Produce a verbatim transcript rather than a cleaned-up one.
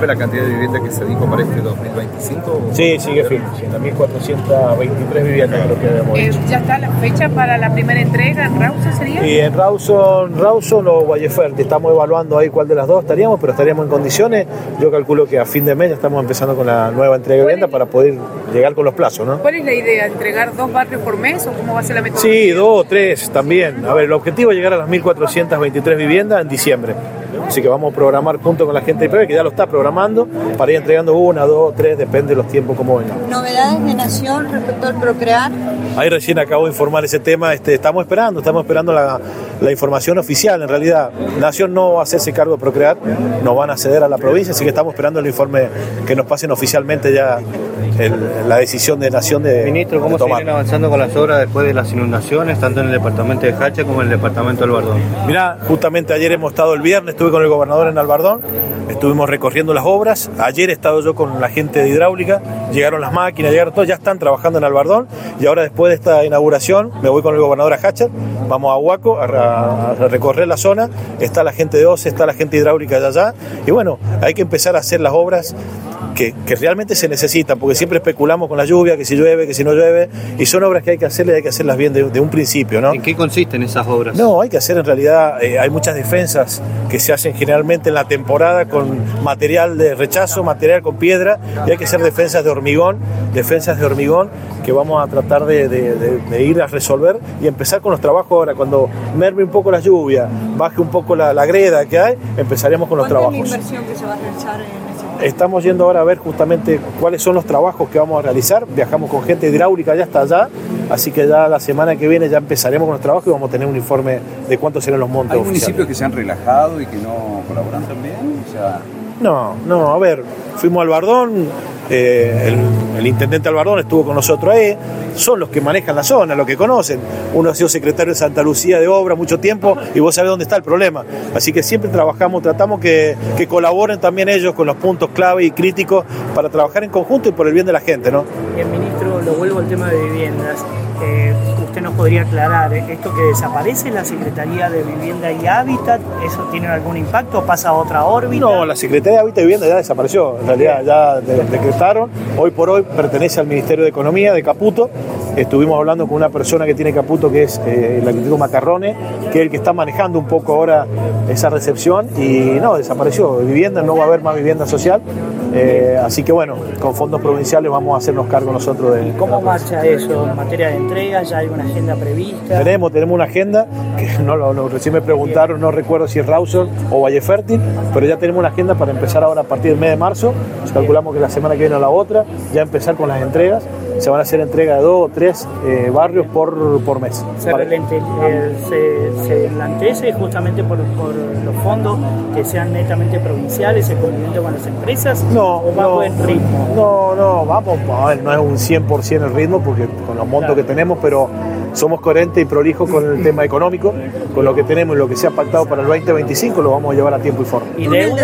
firme la cantidad de viviendas que se dijo para este dos mil veinticinco? Sí, sigue firme, sí, mil cuatrocientas veintitrés viviendas creo que habíamos eh, hecho. ¿Ya está la fecha para la primera entrega en Rawson sería? Y en Rawson, Rawson o Valleferti, estamos evaluando ahí cuál de las dos estaríamos, pero estaríamos en condiciones. Yo calculo que a fin de mes ya estamos empezando con la nueva entrega de vivienda para poder llegar con los plazos, ¿no? ¿Cuál es la idea? ¿Entregar dos barrios por mes o cómo va a ser la metodología? Sí, dos o tres también. A ver, el objetivo es llegar a las mil cuatrocientas veintitrés viviendas en diciembre. Así que vamos a programar junto con la gente de I P B, que ya lo está programando, para ir entregando una, dos, tres, depende de los tiempos como vengan. ¿Novedades de Nación respecto al Procrear? Ahí recién acabo de informar ese tema, este, estamos esperando, estamos esperando la, la información oficial. En realidad, Nación no va a hacerse cargo de Procrear, nos van a ceder a la provincia, así que estamos esperando el informe que nos pasen oficialmente ya el, la decisión de Nación de Ministro, ¿cómo de se tomar. vienen avanzando con las obras después de las inundaciones, tanto en el departamento de Hacha como en el departamento de Albardón? Mirá, justamente ayer hemos estado el viernes, estuve con el gobernador en Albardón, estuvimos recorriendo las obras, ayer he estado yo con la gente de hidráulica, llegaron las máquinas, llegaron todos, ya están trabajando en Albardón, y ahora después de esta inauguración me voy con el gobernador a Hacha, vamos a Huaco a, a, a recorrer la zona, está la gente de O C E, está la gente hidráulica de allá, y bueno, hay que empezar a hacer las obras Que, que realmente se necesitan, porque siempre especulamos con la lluvia, que si llueve, que si no llueve, y son obras que hay que hacerle, hay que hacerlas bien de, de un principio, ¿no? ¿En qué consisten esas obras? No, hay que hacer en realidad, eh, hay muchas defensas que se hacen generalmente en la temporada con material de rechazo, material con piedra, y hay que hacer defensas de hormigón, defensas de hormigón que vamos a tratar de, de, de, de ir a resolver y empezar con los trabajos ahora. Cuando merme un poco la lluvia, baje un poco la, la greda que hay, empezaremos con los trabajos. ¿Cuál es la inversión que se va a realizar en ese? Estamos yendo ahora a ver justamente cuáles son los trabajos que vamos a realizar. Viajamos con gente hidráulica ya hasta allá, así que ya la semana que viene ya empezaremos con los trabajos y vamos a tener un informe de cuántos serán los montos. ¿Hay oficiales. municipios que se han relajado y que no colaboran también? O sea... No, no, a ver, fuimos al Albardón, eh, el, el intendente Albardón estuvo con nosotros ahí, son los que manejan la zona, los que conocen. Uno ha sido secretario de Santa Lucía de Obra mucho tiempo y vos sabés dónde está el problema. Así que siempre trabajamos, tratamos que, que colaboren también ellos con los puntos clave y críticos para trabajar en conjunto y por el bien de la gente, ¿no? Bien, ministro, lo vuelvo al tema de viviendas. Eh, usted nos podría aclarar, ¿eh? ¿Esto que desaparece la Secretaría de Vivienda y Hábitat, eso tiene algún impacto o pasa a otra órbita? No, la Secretaría de Hábitat y Vivienda ya desapareció, en realidad ya de, decretaron, hoy por hoy pertenece al Ministerio de Economía de Caputo. Estuvimos hablando con una persona que tiene Caputo, que es eh, el arquitecto Macarrone, que es el que está manejando un poco ahora esa recepción, y no, desapareció vivienda, no va a haber más vivienda social, eh, así que bueno, con fondos provinciales vamos a hacernos cargo nosotros de... ¿Y cómo marcha eso en materia de entrega? ¿Ya hay una agenda prevista? Tenemos, tenemos una agenda, que no, no, no, recién me preguntaron, no recuerdo si es Rawson o Valleferti, pero ya tenemos una agenda para empezar ahora a partir del mes de marzo, nos calculamos que la semana que viene o la otra, ya empezar con las entregas. Se van a hacer entrega de dos o tres eh, barrios por, por mes. Se, relente, eh, se, se enlantece justamente por, por los fondos que sean netamente provinciales, el cumplimiento con las empresas, no, o va no, a buen ritmo. No, no, vamos, a ver, no es un cien por ciento el ritmo porque con los montos claro. que tenemos, pero somos coherentes y prolijos con el tema económico, con lo que tenemos y lo que se ha pactado para el veinte veinticinco lo vamos a llevar a tiempo y forma. ¿Y deuda?